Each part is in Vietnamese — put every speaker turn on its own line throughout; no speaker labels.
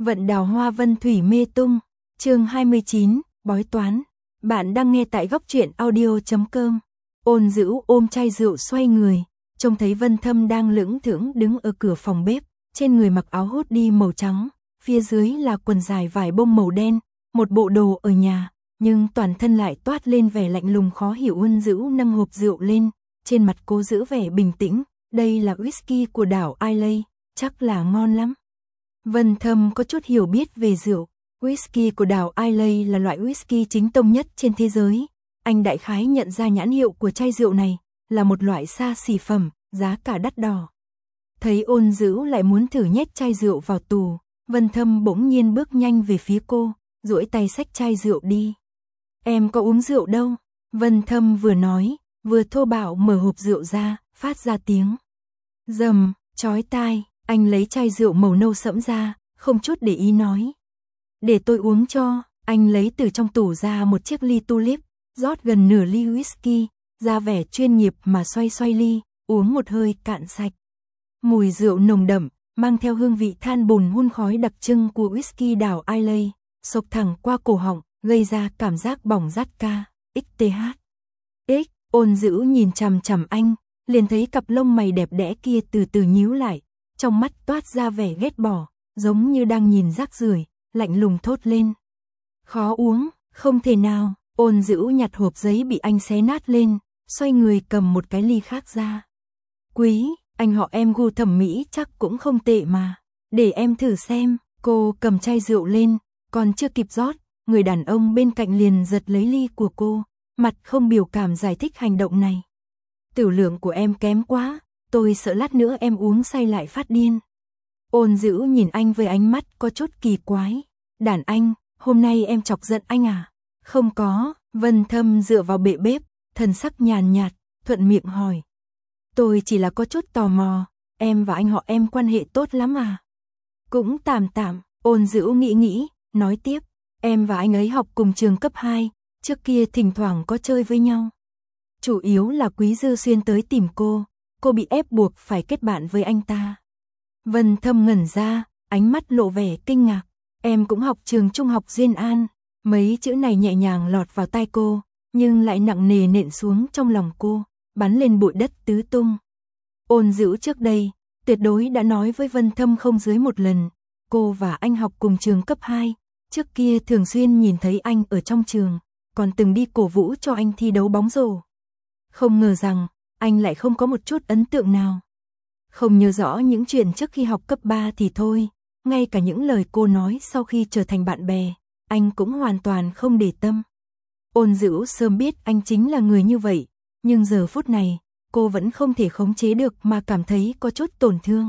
Vận đào hoa vân thủy mê tung, chương 29, bói toán. Bạn đang nghe tại góc truyện audio.com. Ôn Dữ ôm chai rượu xoay người, trông thấy Vân Thâm đang lững thững đứng ở cửa phòng bếp, trên người mặc áo hoodie màu trắng, phía dưới là quần dài vải bông màu đen, một bộ đồ ở nhà, nhưng toàn thân lại toát lên vẻ lạnh lùng khó hiểu. Ôn Dữ nâng hộp rượu lên, trên mặt cố giữ vẻ bình tĩnh, đây là whisky của đảo Islay, chắc là ngon lắm. Vân Thâm có chút hiểu biết về rượu, whisky của đảo Islay là loại whisky chính tông nhất trên thế giới. Anh đại khái nhận ra nhãn hiệu của chai rượu này là một loại xa xỉ phẩm, giá cả đắt đỏ. Thấy Ôn Dữ lại muốn thử nhét chai rượu vào tù, Vân Thâm bỗng nhiên bước nhanh về phía cô, duỗi tay xách chai rượu đi. Em có uống rượu đâu? Vân Thâm vừa nói, vừa thô bạo mở hộp rượu ra, phát ra tiếng rầm, chói tai. Anh lấy chai rượu màu nâu sẫm ra, không chút để ý nói. Để tôi uống cho. Anh lấy từ trong tủ ra một chiếc ly tulip, rót gần nửa ly whisky, ra vẻ chuyên nghiệp mà xoay xoay ly, uống một hơi cạn sạch. Mùi rượu nồng đậm, mang theo hương vị than bùn hun khói đặc trưng của whisky đảo Islay, xộc thẳng qua cổ họng, gây ra cảm giác bỏng rát ca, xth. Ôn Dữ nhìn chằm chằm anh, liền thấy cặp lông mày đẹp đẽ kia từ từ nhíu lại, trong mắt toát ra vẻ ghét bỏ, giống như đang nhìn rác rưởi, lạnh lùng thốt lên. Khó uống, không thể nào. Ôn Dữ nhặt hộp giấy bị anh xé nát lên, xoay người cầm một cái ly khác ra. Quý, anh họ em gu thẩm mỹ chắc cũng không tệ mà. Để em thử xem. Cô cầm chai rượu lên, còn chưa kịp rót, người đàn ông bên cạnh liền giật lấy ly của cô, mặt không biểu cảm giải thích hành động này. Tiểu lượng của em kém quá, tôi sợ lát nữa em uống say lại phát điên. Ôn Dữ nhìn anh với ánh mắt có chút kỳ quái. Đàn anh, hôm nay em chọc giận anh à? Không có. Vân Thâm dựa vào bệ bếp, thần sắc nhàn nhạt, thuận miệng hỏi. Tôi chỉ là có chút tò mò, em và anh họ em quan hệ tốt lắm à? Cũng tạm tạm. Ôn Dữ nghĩ, nói tiếp. Em và anh ấy học cùng trường cấp 2, trước kia thỉnh thoảng có chơi với nhau. Chủ yếu là Quý Dư Xuyên tới tìm cô bị ép buộc phải kết bạn với anh ta. Vân Thâm ngẩn ra, ánh mắt lộ vẻ kinh ngạc. Em cũng học trường trung học Duyên An. Mấy chữ này nhẹ nhàng lọt vào tai cô, nhưng lại nặng nề nện xuống trong lòng cô, bắn lên bụi đất tứ tung. Ôn Dữ trước đây, tuyệt đối đã nói với Vân Thâm không dưới một lần, cô và anh học cùng trường cấp 2, trước kia thường xuyên nhìn thấy anh ở trong trường, còn từng đi cổ vũ cho anh thi đấu bóng rổ. Không ngờ rằng, anh lại không có một chút ấn tượng nào. Không nhớ rõ những chuyện trước khi học cấp 3 thì thôi, ngay cả những lời cô nói sau khi trở thành bạn bè, anh cũng hoàn toàn không để tâm. Ôn Dữ sớm biết anh chính là người như vậy, nhưng giờ phút này, cô vẫn không thể khống chế được mà cảm thấy có chút tổn thương.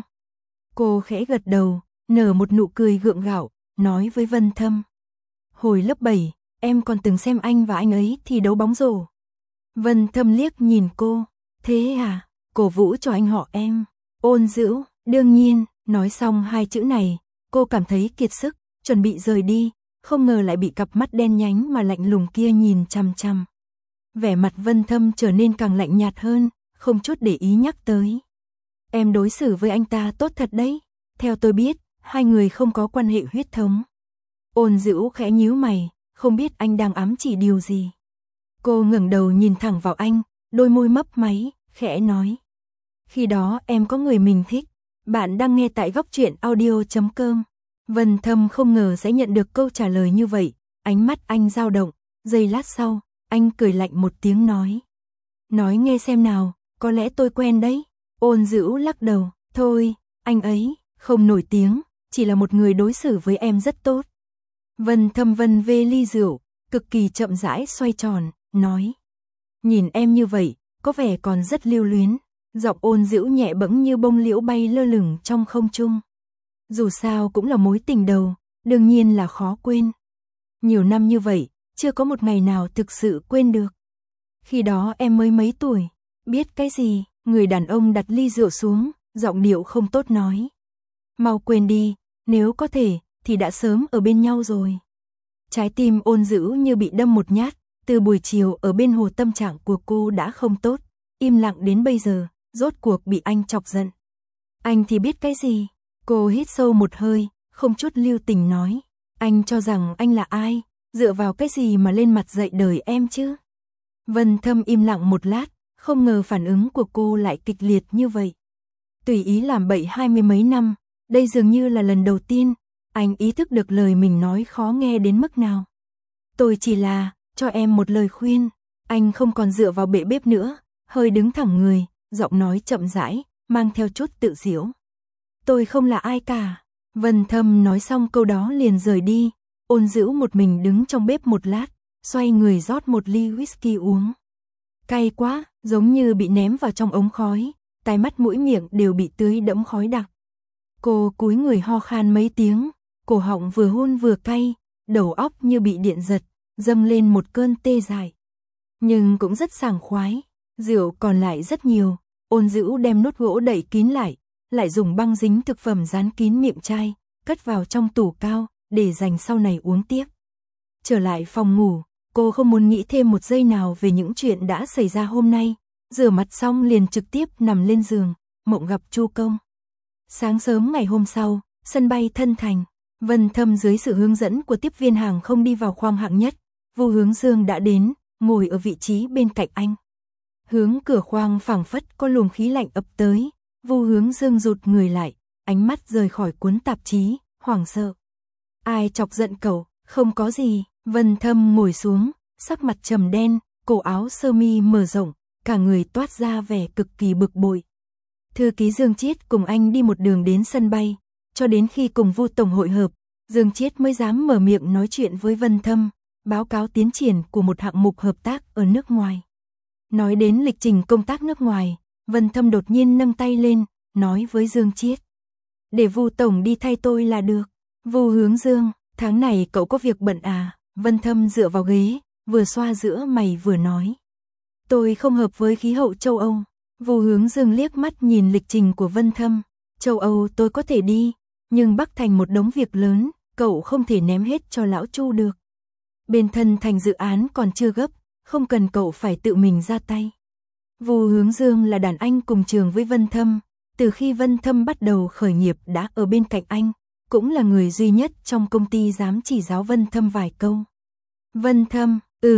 Cô khẽ gật đầu, nở một nụ cười gượng gạo, nói với Vân Thâm. Hồi lớp 7, em còn từng xem anh và anh ấy thi đấu bóng rổ. Vân Thâm liếc nhìn cô. Thế à, cổ vũ cho anh họ em. Ôn Dữ, đương nhiên. Nói xong hai chữ này, cô cảm thấy kiệt sức, chuẩn bị rời đi, không ngờ lại bị cặp mắt đen nhánh mà lạnh lùng kia nhìn chằm chằm. Vẻ mặt Vân Thâm trở nên càng lạnh nhạt hơn, không chút để ý nhắc tới. Em đối xử với anh ta tốt thật đấy. Theo tôi biết, hai người không có quan hệ huyết thống. Ôn Dữ khẽ nhíu mày, không biết anh đang ám chỉ điều gì. Cô ngẩng đầu nhìn thẳng vào anh, đôi môi mấp máy, khẽ nói. Khi đó em có người mình thích. Bạn đang nghe tại góc truyện audio.com. Vân Thâm không ngờ sẽ nhận được câu trả lời như vậy, ánh mắt anh dao động, giây lát sau, anh cười lạnh một tiếng nói. Nói nghe xem nào, có lẽ tôi quen đấy. Ôn Dữ lắc đầu, thôi, anh ấy không nổi tiếng, chỉ là một người đối xử với em rất tốt. Vân Thâm vân vê ly rượu, cực kỳ chậm rãi xoay tròn, nói. Nhìn em như vậy, có vẻ còn rất lưu luyến. Giọng Ôn Dữ nhẹ bẫng như bông liễu bay lơ lửng trong không trung. Dù sao cũng là mối tình đầu, đương nhiên là khó quên. Nhiều năm như vậy, chưa có một ngày nào thực sự quên được. Khi đó em mới mấy tuổi, biết cái gì? Người đàn ông đặt ly rượu xuống, giọng điệu không tốt nói. Mau quên đi, nếu có thể, thì đã sớm ở bên nhau rồi. Trái tim Ôn Dữ như bị đâm một nhát, từ buổi chiều ở bên hồ tâm trạng của cô đã không tốt, im lặng đến bây giờ. Rốt cuộc bị anh chọc giận. Anh thì biết cái gì? Cô hít sâu một hơi, không chút lưu tình nói. Anh cho rằng anh là ai, dựa vào cái gì mà lên mặt dạy đời em chứ? Vân Thâm im lặng một lát, không ngờ phản ứng của cô lại kịch liệt như vậy. Tùy ý làm bậy 20 mấy năm, đây dường như là lần đầu tiên, anh ý thức được lời mình nói khó nghe đến mức nào. Tôi chỉ là, cho em một lời khuyên, anh không còn dựa vào bệ bếp nữa, hơi đứng thẳng người, giọng nói chậm rãi, mang theo chút tự giễu. Tôi không là ai cả. Vân Thâm nói xong câu đó liền rời đi, Ôn Dữ một mình đứng trong bếp một lát, xoay người rót một ly whisky uống. Cay quá, giống như bị ném vào trong ống khói, tai mắt mũi miệng đều bị tưới đẫm khói đặc. Cô cúi người ho khan mấy tiếng, cổ họng vừa hun vừa cay, đầu óc như bị điện giật, dâng lên một cơn tê dại. Nhưng cũng rất sảng khoái, rượu còn lại rất nhiều, Ôn Dữ đem nốt gỗ đậy kín lại dùng băng dính thực phẩm dán kín miệng chai, cất vào trong tủ cao, để dành sau này uống tiếp. Trở lại phòng ngủ, cô không muốn nghĩ thêm một giây nào về những chuyện đã xảy ra hôm nay, rửa mặt xong liền trực tiếp nằm lên giường, mộng gặp Chu Công. Sáng sớm ngày hôm sau, sân bay Thân Thành, Vân Thâm dưới sự hướng dẫn của tiếp viên hàng không đi vào khoang hạng nhất, Vu Hướng Dương đã đến, ngồi ở vị trí bên cạnh anh. Hướng cửa khoang phảng phất có luồng khí lạnh ập tới, Vu Hướng Dương rụt người lại, ánh mắt rời khỏi cuốn tạp chí, hoảng sợ. Ai chọc giận cậu? Không có gì. Vân Thâm ngồi xuống, sắc mặt trầm đen, cổ áo sơ mi mở rộng, cả người toát ra vẻ cực kỳ bực bội. Thư ký Dương Chiết cùng anh đi một đường đến sân bay, cho đến khi cùng Vu tổng hội hợp, Dương Chiết mới dám mở miệng nói chuyện với Vân Thâm, báo cáo tiến triển của một hạng mục hợp tác ở nước ngoài. Nói đến lịch trình công tác nước ngoài, Vân Thâm đột nhiên nâng tay lên, nói với Dương Chiết: "Để Vu tổng đi thay tôi là được." Vu Hướng Dương: "Tháng này cậu có việc bận à?" Vân Thâm dựa vào ghế, vừa xoa giữa mày vừa nói: "Tôi không hợp với khí hậu châu Âu." Vu Hướng Dương liếc mắt nhìn lịch trình của Vân Thâm: "Châu Âu tôi có thể đi, nhưng Bắc Thành một đống việc lớn, cậu không thể ném hết cho lão Chu được. Bên Thân Thành dự án còn chưa gấp, không cần cậu phải tự mình ra tay." Vu Hướng Dương là đàn anh cùng trường với Vân Thâm, từ khi Vân Thâm bắt đầu khởi nghiệp đã ở bên cạnh anh, cũng là người duy nhất trong công ty dám chỉ giáo Vân Thâm vài câu. Vân Thâm: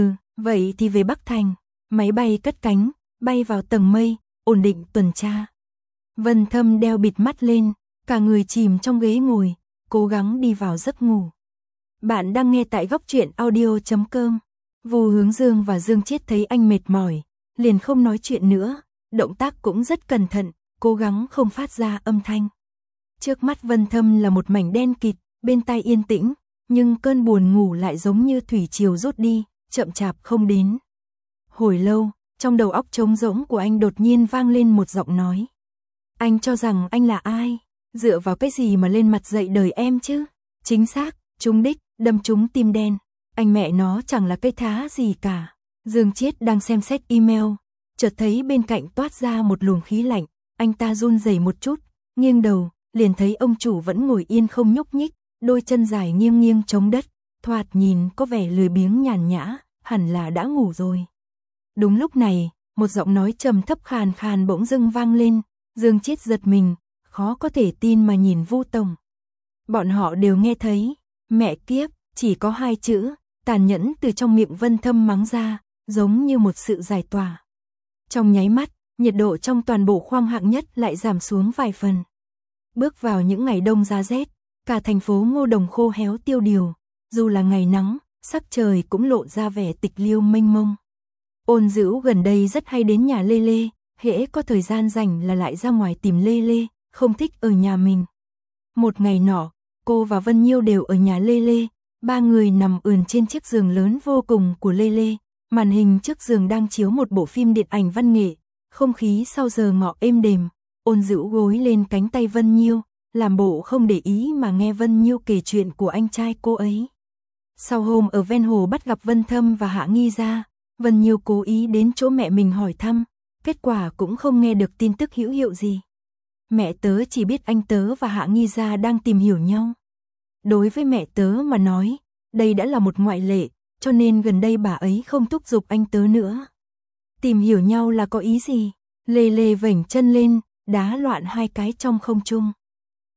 "Vậy thì về Bắc Thành." Máy bay cất cánh, bay vào tầng mây, ổn định tuần tra. Vân Thâm đeo bịt mắt lên, cả người chìm trong ghế ngồi, cố gắng đi vào giấc ngủ. Bạn đang nghe tại góc truyện audio.com. Vu Hướng Dương và Dương Chiết thấy anh mệt mỏi, liền không nói chuyện nữa, động tác cũng rất cẩn thận, cố gắng không phát ra âm thanh. Trước mắt Vân Thâm là một mảnh đen kịt, bên tai yên tĩnh, nhưng cơn buồn ngủ lại giống như thủy triều rút đi, chậm chạp không đến. Hồi lâu, trong đầu óc trống rỗng của anh đột nhiên vang lên một giọng nói: "Anh cho rằng anh là ai? Dựa vào cái gì mà lên mặt dạy đời em chứ?" Chính xác, trúng đích, đâm trúng tim đen. Anh mẹ nó chẳng là cái thá gì cả. Dương Chiết đang xem xét email, chợt thấy bên cạnh toát ra một luồng khí lạnh, anh ta run rẩy một chút, nghiêng đầu, liền thấy ông chủ vẫn ngồi yên không nhúc nhích, đôi chân dài nghiêng nghiêng chống đất, thoạt nhìn có vẻ lười biếng nhàn nhã, hẳn là đã ngủ rồi. Đúng lúc này, một giọng nói trầm thấp khàn khàn bỗng dưng vang lên, Dương Chiết giật mình, khó có thể tin mà nhìn Vu tổng. Bọn họ đều nghe thấy, mẹ kiếp, chỉ có hai chữ, tàn nhẫn từ trong miệng Vân Thâm mắng ra, giống như một sự giải tỏa. Trong nháy mắt, nhiệt độ trong toàn bộ khoang hạng nhất lại giảm xuống vài phần. Bước vào những ngày đông giá rét, cả thành phố Ngô Đồng khô héo tiêu điều, dù là ngày nắng, sắc trời cũng lộ ra vẻ tịch liêu mênh mông. Ôn Dữ gần đây rất hay đến nhà Lê Lê, hễ có thời gian rảnh là lại ra ngoài tìm Lê Lê, không thích ở nhà mình. Một ngày nọ, cô và Vân Nhiêu đều ở nhà Lê Lê, ba người nằm ườn trên chiếc giường lớn vô cùng của Lê Lê, màn hình trước giường đang chiếu một bộ phim điện ảnh văn nghệ, không khí sau giờ ngọ êm đềm. Ôn Dữ gối lên cánh tay Vân Nhiêu, làm bộ không để ý mà nghe Vân Nhiêu kể chuyện của anh trai cô ấy. Sau hôm ở ven hồ bắt gặp Vân Thâm và Hạ Nghi Gia, Vân Nhiêu cố ý đến chỗ mẹ mình hỏi thăm, kết quả cũng không nghe được tin tức hữu hiệu gì. Mẹ tớ chỉ biết anh tớ và Hạ Nghi Gia đang tìm hiểu nhau. Đối với mẹ tớ mà nói, đây đã là một ngoại lệ, cho nên gần đây bà ấy không thúc giục anh tớ nữa. Tìm hiểu nhau là có ý gì? Lê Lê vểnh chân lên, đá loạn hai cái trong không trung.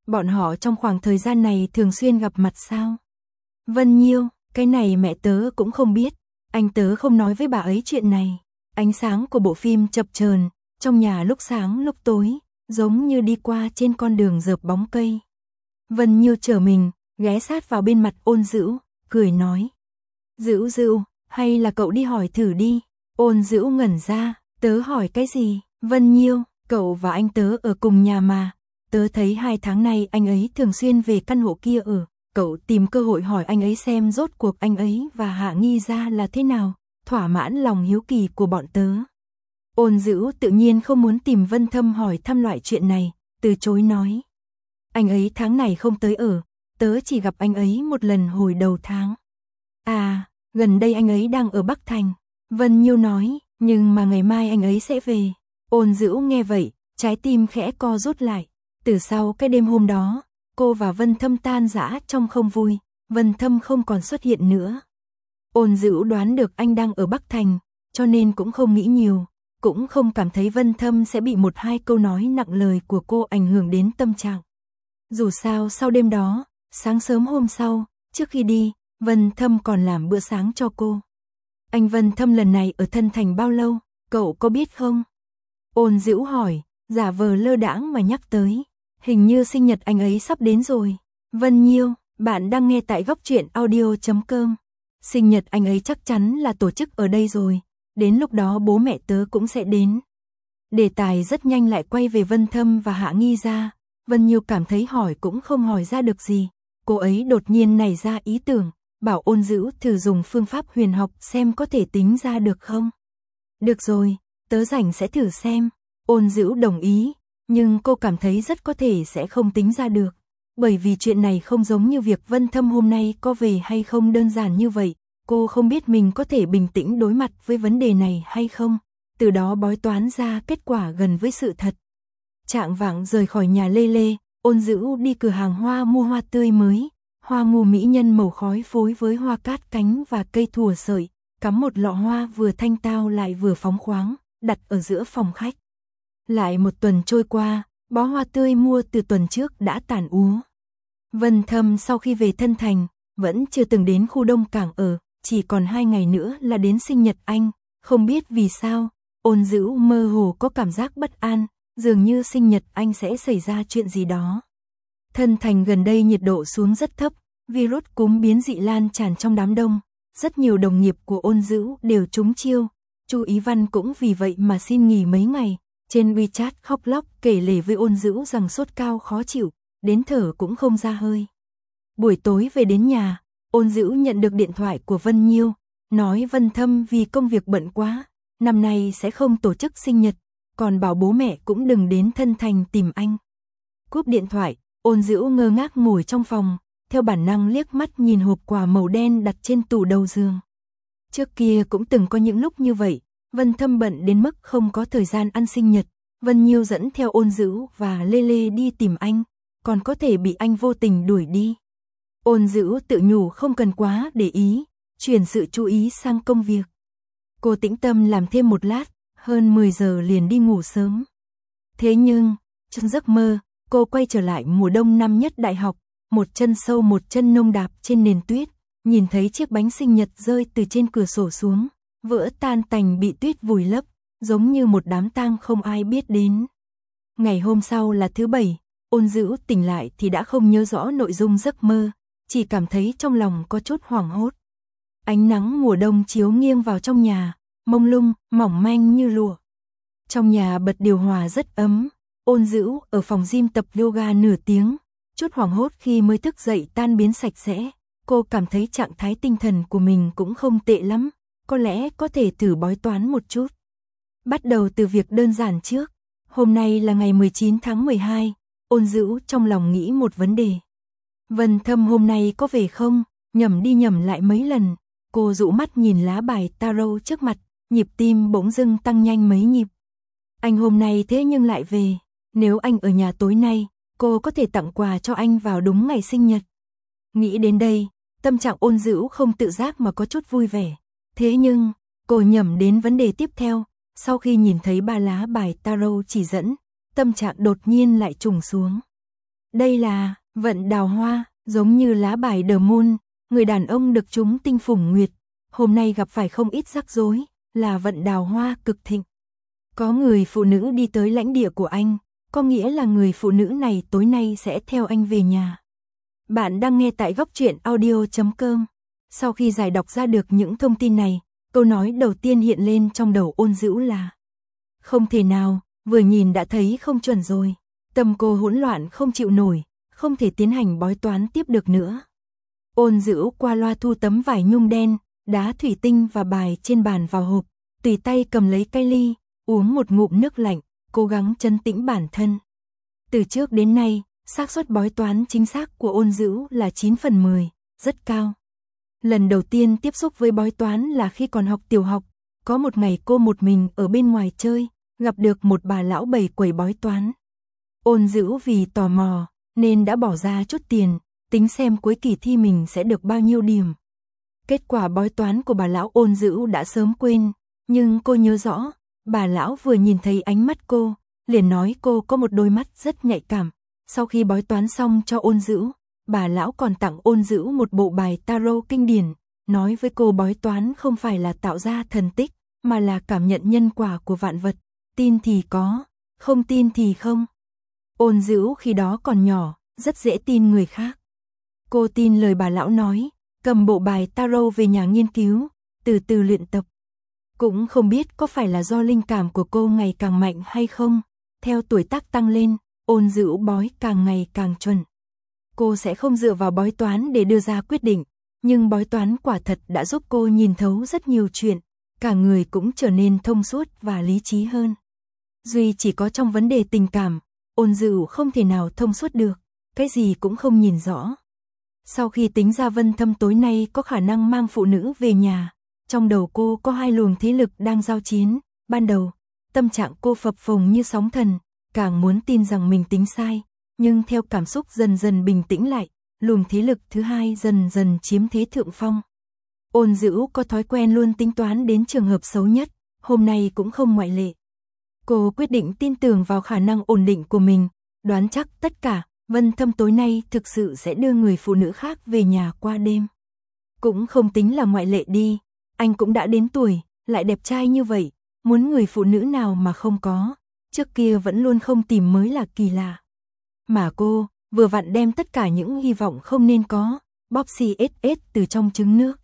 Bọn họ trong khoảng thời gian này thường xuyên gặp mặt sao? Vân Nhiêu, cái này mẹ tớ cũng không biết, anh tớ không nói với bà ấy chuyện này. Ánh sáng của bộ phim chập chờn, trong nhà lúc sáng lúc tối, giống như đi qua trên con đường rợp bóng cây. Vân Nhiêu trở mình, ghé sát vào bên mặt Ôn Dữu, cười nói. Dữu Dữu, hay là cậu đi hỏi thử đi. Ôn Dữu ngẩn ra, tớ hỏi cái gì? Vân Nhiêu, cậu và anh tớ ở cùng nhà mà. Tớ thấy 2 tháng nay anh ấy thường xuyên về căn hộ kia ở. Cậu tìm cơ hội hỏi anh ấy xem rốt cuộc anh ấy và Hạ Nghi Gia là thế nào, thỏa mãn lòng hiếu kỳ của bọn tớ. Ôn Dữu tự nhiên không muốn tìm Vân Thâm hỏi thăm loại chuyện này, từ chối nói. Anh ấy tháng này không tới ở, tớ chỉ gặp anh ấy một lần hồi đầu tháng. À, gần đây anh ấy đang ở Bắc Thành. Vân Nhiêu nói, nhưng mà ngày mai anh ấy sẽ về. Ôn Dữu nghe vậy, trái tim khẽ co rút lại. Từ sau cái đêm hôm đó, cô và Vân Thâm tan rã trong không vui, Vân Thâm không còn xuất hiện nữa. Ôn Dữu đoán được anh đang ở Bắc Thành, cho nên cũng không nghĩ nhiều, cũng không cảm thấy Vân Thâm sẽ bị 1-2 câu nói nặng lời của cô ảnh hưởng đến tâm trạng. Dù sao sau đêm đó, sáng sớm hôm sau, trước khi đi, Vân Thâm còn làm bữa sáng cho cô. Anh Vân Thâm lần này ở Thân Thành bao lâu, cậu có biết không? Ôn Dữu hỏi, giả vờ lơ đãng mà nhắc tới. Hình như sinh nhật anh ấy sắp đến rồi. Vân Nhiêu, bạn đang nghe tại góc truyện audio.com. Sinh nhật anh ấy chắc chắn là tổ chức ở đây rồi. Đến lúc đó bố mẹ tớ cũng sẽ đến. Đề tài rất nhanh lại quay về Vân Thâm và Hạ Nghi Gia. Vân Nhiêu cảm thấy hỏi cũng không hỏi ra được gì. Cô ấy đột nhiên nảy ra ý tưởng, bảo Ôn Dữu thử dùng phương pháp huyền học xem có thể tính ra được không. Được rồi, tớ rảnh sẽ thử xem. Ôn Dữu đồng ý, nhưng cô cảm thấy rất có thể sẽ không tính ra được. Bởi vì chuyện này không giống như việc Vân Thâm hôm nay có về hay không đơn giản như vậy. Cô không biết mình có thể bình tĩnh đối mặt với vấn đề này hay không. Từ đó bói toán ra kết quả gần với sự thật. Chạng vạng rời khỏi nhà Lê Lê, Ôn Dữu đi cửa hàng hoa mua hoa tươi mới. Hoa ngô mỹ nhân màu khói phối với hoa cát cánh và cây thùa sợi, cắm một lọ hoa vừa thanh tao lại vừa phóng khoáng, đặt ở giữa phòng khách. Lại một tuần trôi qua, bó hoa tươi mua từ tuần trước đã tàn úa. Vân Thâm sau khi về Thân Thành, vẫn chưa từng đến khu Đông Cảng ở, chỉ còn 2 ngày nữa là đến sinh nhật anh, không biết vì sao, Ôn Dữu mơ hồ có cảm giác bất an, dường như sinh nhật anh sẽ xảy ra chuyện gì đó. Thân Thành gần đây nhiệt độ xuống rất thấp, virus cúm biến dị lan tràn trong đám đông, rất nhiều đồng nghiệp của Ôn Dữu đều trúng chiêu, Chu Ý Văn cũng vì vậy mà xin nghỉ mấy ngày. Trên WeChat khóc lóc kể lể với Ôn Dữu rằng sốt cao khó chịu, đến thở cũng không ra hơi. Buổi tối về đến nhà, Ôn Dữu nhận được điện thoại của Vân Nhiêu, nói Vân Thâm vì công việc bận quá, năm nay sẽ không tổ chức sinh nhật, còn bảo bố mẹ cũng đừng đến Thân Thành tìm anh. Cúp điện thoại, Ôn Dữu ngơ ngác ngồi trong phòng, theo bản năng liếc mắt nhìn hộp quà màu đen đặt trên tủ đầu giường. Trước kia cũng từng có những lúc như vậy, Vân Thâm bận đến mức không có thời gian ăn sinh nhật, Vân Nhiêu dẫn theo Ôn Dữu và Lê Lê đi tìm anh, còn có thể bị anh vô tình đuổi đi. Ôn Dữu tự nhủ không cần quá để ý, chuyển sự chú ý sang công việc. Cô tĩnh tâm làm thêm một lát, hơn 10 giờ liền đi ngủ sớm. Thế nhưng, trong giấc mơ, cô quay trở lại mùa đông năm nhất đại học, một chân sâu một chân nông đạp trên nền tuyết, nhìn thấy chiếc bánh sinh nhật rơi từ trên cửa sổ xuống, vỡ tan tành bị tuyết vùi lấp, giống như một đám tang không ai biết đến. Ngày hôm sau là thứ Bảy, Ôn Dữu tỉnh lại thì đã không nhớ rõ nội dung giấc mơ, chỉ cảm thấy trong lòng có chút hoảng hốt. Ánh nắng mùa đông chiếu nghiêng vào trong nhà, mông lung, mỏng manh như lụa. Trong nhà bật điều hòa rất ấm, Ôn Dữu ở phòng gym tập yoga nửa tiếng, chút hoảng hốt khi mới thức dậy tan biến sạch sẽ. Cô cảm thấy trạng thái tinh thần của mình cũng không tệ lắm, có lẽ có thể thử bói toán một chút. Bắt đầu từ việc đơn giản trước, hôm nay là ngày 19 tháng 12, Ôn Dữu trong lòng nghĩ một vấn đề. Vân Thâm hôm nay có về không? Nhẩm đi nhẩm lại mấy lần, cô dụ mắt nhìn lá bài tarot trước mặt, nhịp tim bỗng dưng tăng nhanh mấy nhịp. Anh hôm nay thế nhưng lại về, nếu anh ở nhà tối nay, cô có thể tặng quà cho anh vào đúng ngày sinh nhật. Nghĩ đến đây, tâm trạng Ôn Dữu không tự giác mà có chút vui vẻ. Thế nhưng, cô nhẩm đến vấn đề tiếp theo, sau khi nhìn thấy 3 lá bài tarot chỉ dẫn, tâm trạng đột nhiên lại trùng xuống. Đây là vận đào hoa, giống như lá bài The Moon, người đàn ông được chúng tinh phủng nguyệt. Hôm nay gặp phải không ít rắc rối, là vận đào hoa cực thịnh. Có người phụ nữ đi tới lãnh địa của anh, có nghĩa là người phụ nữ này tối nay sẽ theo anh về nhà. Bạn đang nghe tại góc truyện audio.com. Sau khi giải đọc ra được những thông tin này, câu nói đầu tiên hiện lên trong đầu Ôn Dữu là: không thể nào, vừa nhìn đã thấy không chuẩn rồi. Tâm cô hỗn loạn không chịu nổi, không thể tiến hành bói toán tiếp được nữa. Ôn Dữu qua loa thu tấm vải nhung đen, đá thủy tinh và bài trên bàn vào hộp, tùy tay cầm lấy cái ly, uống một ngụm nước lạnh, cố gắng trấn tĩnh bản thân. Từ trước đến nay, xác suất bói toán chính xác của Ôn Dữu là 9 phần 10, rất cao. Lần đầu tiên tiếp xúc với bói toán là khi còn học tiểu học, có một ngày cô một mình ở bên ngoài chơi, gặp được một bà lão bày quầy bói toán. Ôn Dữu vì tò mò, nên đã bỏ ra chút tiền, tính xem cuối kỳ thi mình sẽ được bao nhiêu điểm. Kết quả bói toán của bà lão Ôn Dữu đã sớm quên, nhưng cô nhớ rõ, bà lão vừa nhìn thấy ánh mắt cô, liền nói cô có một đôi mắt rất nhạy cảm. Sau khi bói toán xong cho Ôn Dữu, bà lão còn tặng Ôn Dữu một bộ bài tarot kinh điển, nói với cô bói toán không phải là tạo ra thần tích, mà là cảm nhận nhân quả của vạn vật, tin thì có, không tin thì không. Ôn Dữu khi đó còn nhỏ, rất dễ tin người khác. Cô tin lời bà lão nói, cầm bộ bài tarot về nhà nghiên cứu, từ từ luyện tập. Cũng không biết có phải là do linh cảm của cô ngày càng mạnh hay không, theo tuổi tác tăng lên, Ôn Dữu bói càng ngày càng chuẩn. Cô sẽ không dựa vào bói toán để đưa ra quyết định, nhưng bói toán quả thật đã giúp cô nhìn thấu rất nhiều chuyện, cả người cũng trở nên thông suốt và lý trí hơn. Duy chỉ có trong vấn đề tình cảm, Ôn Dữu không thể nào thông suốt được, cái gì cũng không nhìn rõ. Sau khi tính ra Vân Thâm tối nay có khả năng mang phụ nữ về nhà, trong đầu cô có hai luồng thế lực đang giao chiến. Ban đầu, tâm trạng cô phập phồng như sóng thần, càng muốn tin rằng mình tính sai, nhưng theo cảm xúc dần dần bình tĩnh lại, luồng thế lực thứ hai dần dần chiếm thế thượng phong. Ôn Dữu có thói quen luôn tính toán đến trường hợp xấu nhất, hôm nay cũng không ngoại lệ. Cô quyết định tin tưởng vào khả năng ổn định của mình, đoán chắc tất cả, Vân Thâm tối nay thực sự sẽ đưa người phụ nữ khác về nhà qua đêm. Cũng không tính là ngoại lệ đi, anh cũng đã đến tuổi, lại đẹp trai như vậy, muốn người phụ nữ nào mà không có, trước kia vẫn luôn không tìm mới là kỳ lạ. Mà cô, vừa vặn đem tất cả những hy vọng không nên có, bóp CSS từ trong trứng nước.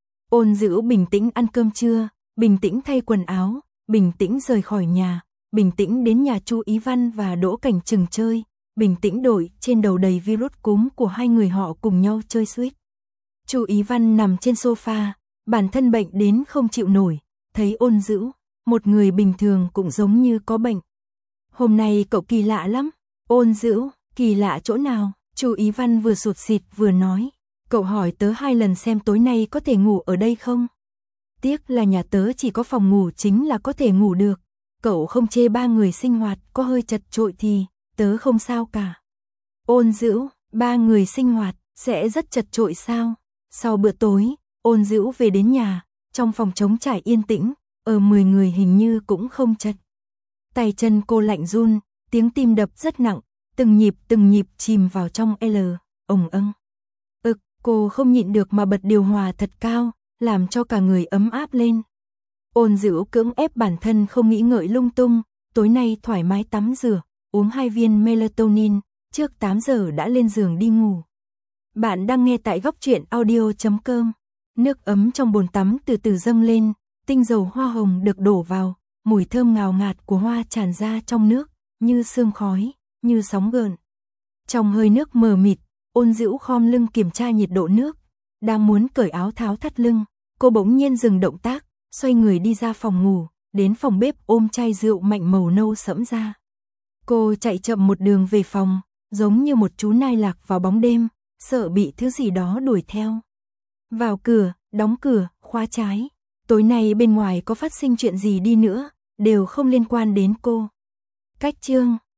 Ôn Dữu bình tĩnh ăn cơm trưa, bình tĩnh thay quần áo, bình tĩnh rời khỏi nhà, bình tĩnh đến nhà Chu Ý Văn và Đỗ Cảnh Trừng chơi, bình tĩnh đổi trên đầu đầy virus cúm của hai người họ cùng nhau chơi Switch. Chu Ý Văn nằm trên sofa, bản thân bệnh đến không chịu nổi, thấy Ôn Dữu, một người bình thường cũng giống như có bệnh. Hôm nay cậu kỳ lạ lắm. Ôn Dữu, kỳ lạ chỗ nào? Chu Ý Văn vừa sụt sịt vừa nói, cậu hỏi tớ 2 lần xem tối nay có thể ngủ ở đây không? Tiếc là nhà tớ chỉ có phòng ngủ chính là có thể ngủ được. Cậu không chê 3 người sinh hoạt có hơi chật chội thì tớ không sao cả. Ôn Dữu, 3 người sinh hoạt sẽ rất chật chội sao? Sau bữa tối, Ôn Dữu về đến nhà, trong phòng trống trải yên tĩnh, ở 10 người hình như cũng không chật. Tay chân cô lạnh run, tiếng tim đập rất nặng, từng nhịp chìm vào trong ồng âng. Cô không nhịn được mà bật điều hòa thật cao, làm cho cả người ấm áp lên. Ôn Dữu cưỡng ép bản thân không nghĩ ngợi lung tung, tối nay thoải mái tắm rửa, uống 2 viên melatonin, trước 8 giờ đã lên giường đi ngủ. Bạn đang nghe tại góc truyện audio.com. Nước ấm trong bồn tắm từ từ dâng lên, tinh dầu hoa hồng được đổ vào, mùi thơm ngào ngạt của hoa tràn ra trong nước, như sương khói, như sóng gợn. Trong hơi nước mờ mịt, Ôn Dữu khom lưng kiểm tra nhiệt độ nước, đang muốn cởi áo tháo thắt lưng, cô bỗng nhiên dừng động tác, xoay người đi ra phòng ngủ, đến phòng bếp ôm chai rượu mạnh màu nâu sẫm ra. Cô chạy chậm một đường về phòng, giống như một chú nai lạc vào bóng đêm, sợ bị thứ gì đó đuổi theo. Vào cửa, đóng cửa, khóa trái. Tối nay bên ngoài có phát sinh chuyện gì đi nữa, đều không liên quan đến cô. Cách chương